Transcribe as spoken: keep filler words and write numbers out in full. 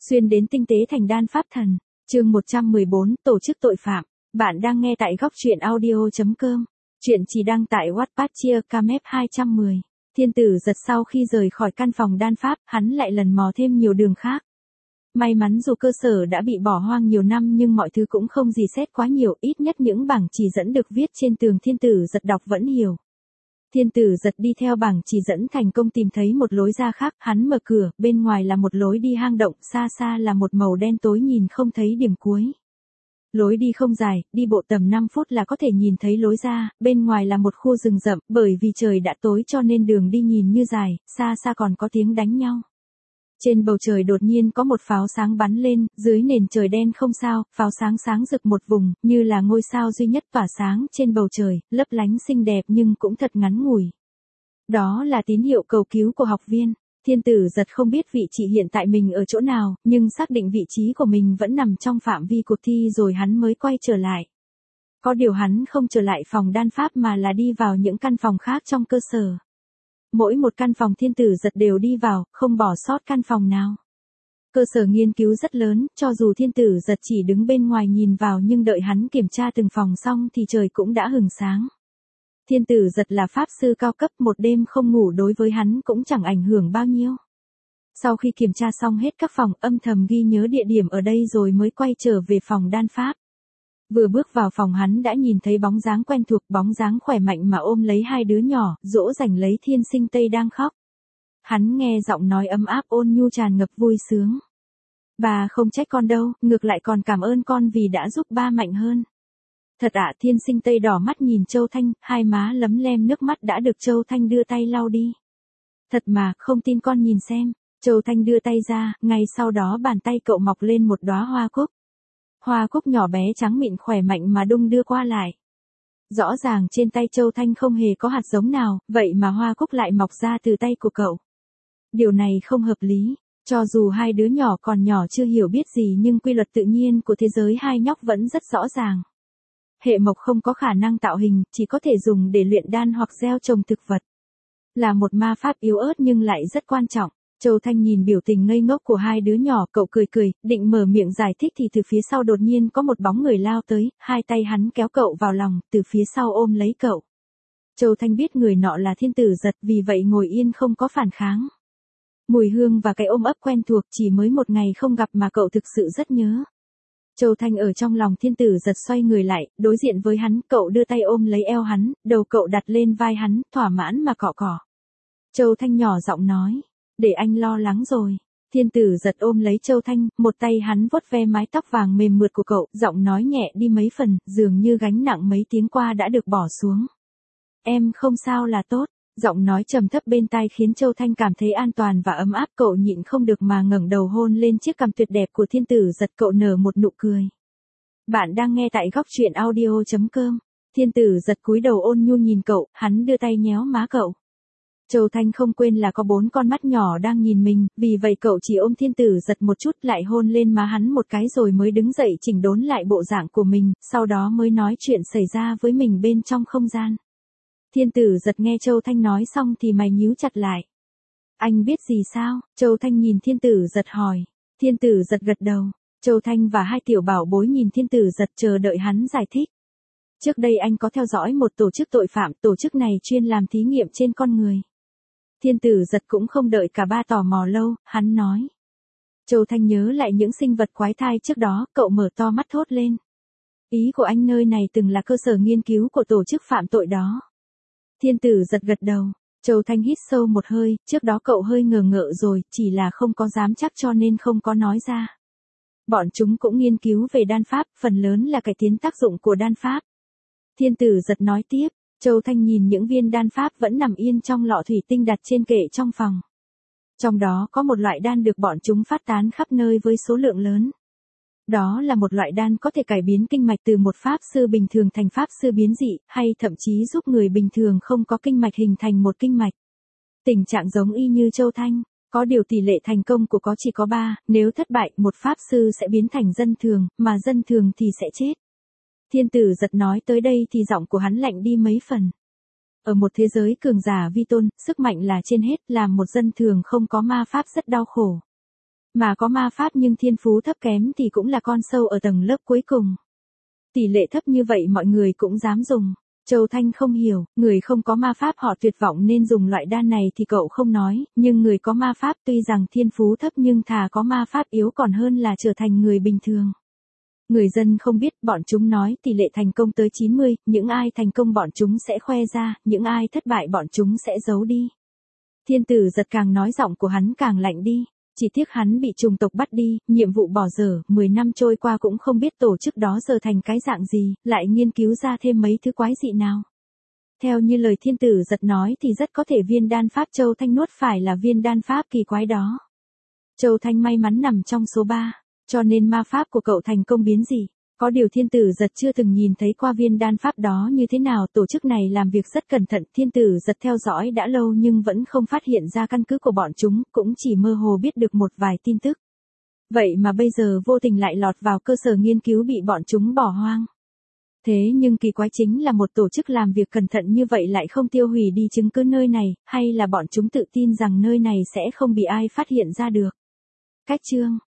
Xuyên đến tinh tế thành đan pháp thần. Chương một trăm mười bốn, tổ chức tội phạm. Bạn đang nghe tại góc truyện audio chấm com. Chuyện chỉ đăng tại Wattpad chia Camep hai trăm mười. Thiên tử giật sau khi rời khỏi căn phòng đan pháp, hắn lại lần mò thêm nhiều đường khác. May mắn dù cơ sở đã bị bỏ hoang nhiều năm nhưng mọi thứ cũng không gì xét quá nhiều, ít nhất những bảng chỉ dẫn được viết trên tường thiên tử giật đọc vẫn hiểu. Thiên tử giật đi theo bảng chỉ dẫn thành công tìm thấy một lối ra khác, hắn mở cửa, bên ngoài là một lối đi hang động, xa xa là một màu đen tối nhìn không thấy điểm cuối. Lối đi không dài, đi bộ tầm năm phút là có thể nhìn thấy lối ra, bên ngoài là một khu rừng rậm, bởi vì trời đã tối cho nên đường đi nhìn như dài, xa xa còn có tiếng đánh nhau. Trên bầu trời đột nhiên có một pháo sáng bắn lên, dưới nền trời đen không sao, pháo sáng sáng rực một vùng, như là ngôi sao duy nhất tỏa sáng trên bầu trời, lấp lánh xinh đẹp nhưng cũng thật ngắn ngủi. Đó là tín hiệu cầu cứu của học viên. Thiên tử giật không biết vị trí hiện tại mình ở chỗ nào, nhưng xác định vị trí của mình vẫn nằm trong phạm vi cuộc thi rồi hắn mới quay trở lại. Có điều hắn không trở lại phòng đan pháp mà là đi vào những căn phòng khác trong cơ sở. Mỗi một căn phòng thiên tử giật đều đi vào, không bỏ sót căn phòng nào. Cơ sở nghiên cứu rất lớn, cho dù thiên tử giật chỉ đứng bên ngoài nhìn vào nhưng đợi hắn kiểm tra từng phòng xong thì trời cũng đã hừng sáng. Thiên tử giật là pháp sư cao cấp, một đêm không ngủ đối với hắn cũng chẳng ảnh hưởng bao nhiêu. Sau khi kiểm tra xong hết các phòng, âm thầm ghi nhớ địa điểm ở đây rồi mới quay trở về phòng đan pháp. Vừa bước vào phòng hắn đã nhìn thấy bóng dáng quen thuộc, bóng dáng khỏe mạnh mà ôm lấy hai đứa nhỏ, dỗ dành lấy thiên sinh tây đang khóc. Hắn nghe giọng nói ấm áp ôn nhu tràn ngập vui sướng. Bà không trách con đâu, ngược lại còn cảm ơn con vì đã giúp ba mạnh hơn. Thật ạ, thiên sinh tây đỏ mắt nhìn Châu Thanh, hai má lấm lem nước mắt đã được Châu Thanh đưa tay lau đi. Thật mà, không tin con nhìn xem. Châu Thanh đưa tay ra, ngay sau đó bàn tay cậu mọc lên một đóa hoa cúc. Hoa cúc nhỏ bé trắng mịn khỏe mạnh mà đung đưa qua lại. Rõ ràng trên tay Châu Thanh không hề có hạt giống nào, vậy mà hoa cúc lại mọc ra từ tay của cậu. Điều này không hợp lý. Cho dù hai đứa nhỏ còn nhỏ chưa hiểu biết gì nhưng quy luật tự nhiên của thế giới hai nhóc vẫn rất rõ ràng. Hệ mộc không có khả năng tạo hình, chỉ có thể dùng để luyện đan hoặc gieo trồng thực vật. Là một ma pháp yếu ớt nhưng lại rất quan trọng. Châu Thanh nhìn biểu tình ngây ngốc của hai đứa nhỏ, cậu cười cười, định mở miệng giải thích thì từ phía sau đột nhiên có một bóng người lao tới, hai tay hắn kéo cậu vào lòng, từ phía sau ôm lấy cậu. Châu Thanh biết người nọ là thiên tử giật, vì vậy ngồi yên không có phản kháng. Mùi hương và cái ôm ấp quen thuộc, chỉ mới một ngày không gặp mà cậu thực sự rất nhớ. Châu Thanh ở trong lòng thiên tử giật xoay người lại, đối diện với hắn, cậu đưa tay ôm lấy eo hắn, đầu cậu đặt lên vai hắn, thỏa mãn mà cọ cọ. Châu Thanh nhỏ giọng nói, để anh lo lắng rồi. Thiên tử giật ôm lấy Châu Thanh, một tay hắn vuốt ve mái tóc vàng mềm mượt của cậu, giọng nói nhẹ đi mấy phần, dường như gánh nặng mấy tiếng qua đã được bỏ xuống. Em không sao là tốt. Giọng nói trầm thấp bên tai khiến Châu Thanh cảm thấy an toàn và ấm áp, cậu nhịn không được mà ngẩng đầu hôn lên chiếc cằm tuyệt đẹp của thiên tử giật, cậu nở một nụ cười. Bạn đang nghe tại góc truyện audio chấm com. Thiên tử giật cúi đầu ôn nhu nhìn cậu, hắn đưa tay nhéo má cậu. Châu Thanh không quên là có bốn con mắt nhỏ đang nhìn mình, vì vậy cậu chỉ ôm thiên tử giật một chút lại hôn lên má hắn một cái rồi mới đứng dậy chỉnh đốn lại bộ dạng của mình, sau đó mới nói chuyện xảy ra với mình bên trong không gian. Thiên tử giật nghe Châu Thanh nói xong thì mày nhíu chặt lại. Anh biết gì sao? Châu Thanh nhìn thiên tử giật hỏi. Thiên tử giật gật đầu. Châu Thanh và hai tiểu bảo bối nhìn thiên tử giật chờ đợi hắn giải thích. Trước đây anh có theo dõi một tổ chức tội phạm, tổ chức này chuyên làm thí nghiệm trên con người. Thiên tử giật cũng không đợi cả ba tò mò lâu, hắn nói. Châu Thanh nhớ lại những sinh vật quái thai trước đó, cậu mở to mắt thốt lên. Ý của anh nơi này từng là cơ sở nghiên cứu của tổ chức phạm tội đó. Thiên tử giật gật đầu. Châu Thanh hít sâu một hơi, trước đó cậu hơi ngờ ngợ rồi, chỉ là không có dám chắc cho nên không có nói ra. Bọn chúng cũng nghiên cứu về đan pháp, phần lớn là cải tiến tác dụng của đan pháp. Thiên tử giật nói tiếp, Châu Thanh nhìn những viên đan pháp vẫn nằm yên trong lọ thủy tinh đặt trên kệ trong phòng. Trong đó có một loại đan được bọn chúng phát tán khắp nơi với số lượng lớn. Đó là một loại đan có thể cải biến kinh mạch từ một pháp sư bình thường thành pháp sư biến dị, hay thậm chí giúp người bình thường không có kinh mạch hình thành một kinh mạch. Tình trạng giống y như Châu Thanh, có điều tỷ lệ thành công của có chỉ có ba, nếu thất bại một pháp sư sẽ biến thành dân thường, mà dân thường thì sẽ chết. Thiên tử giật nói tới đây thì giọng của hắn lạnh đi mấy phần. Ở một thế giới cường giả vi tôn, sức mạnh là trên hết, làm một dân thường không có ma pháp rất đau khổ. Mà có ma pháp nhưng thiên phú thấp kém thì cũng là con sâu ở tầng lớp cuối cùng. Tỷ lệ thấp như vậy mọi người cũng dám dùng. Châu Thanh không hiểu, người không có ma pháp họ tuyệt vọng nên dùng loại đan này thì cậu không nói, nhưng người có ma pháp tuy rằng thiên phú thấp nhưng thà có ma pháp yếu còn hơn là trở thành người bình thường. Người dân không biết, bọn chúng nói tỷ lệ thành công tới chín mươi, những ai thành công bọn chúng sẽ khoe ra, những ai thất bại bọn chúng sẽ giấu đi. Thiên tử giật càng nói giọng của hắn càng lạnh đi. Chỉ tiếc hắn bị trùng tộc bắt đi, nhiệm vụ bỏ dở, mười năm trôi qua cũng không biết tổ chức đó giờ thành cái dạng gì, lại nghiên cứu ra thêm mấy thứ quái dị nào. Theo như lời thiên tử giật nói thì rất có thể viên đan pháp Châu Thanh nuốt phải là viên đan pháp kỳ quái đó. Châu Thanh may mắn nằm trong số ba, cho nên ma pháp của cậu thành công biến dị. Có điều thiên tử giật chưa từng nhìn thấy qua viên đan pháp đó như thế nào, tổ chức này làm việc rất cẩn thận, thiên tử giật theo dõi đã lâu nhưng vẫn không phát hiện ra căn cứ của bọn chúng, cũng chỉ mơ hồ biết được một vài tin tức. Vậy mà bây giờ vô tình lại lọt vào cơ sở nghiên cứu bị bọn chúng bỏ hoang. Thế nhưng kỳ quái chính là một tổ chức làm việc cẩn thận như vậy lại không tiêu hủy đi chứng cứ nơi này, hay là bọn chúng tự tin rằng nơi này sẽ không bị ai phát hiện ra được. Cách chương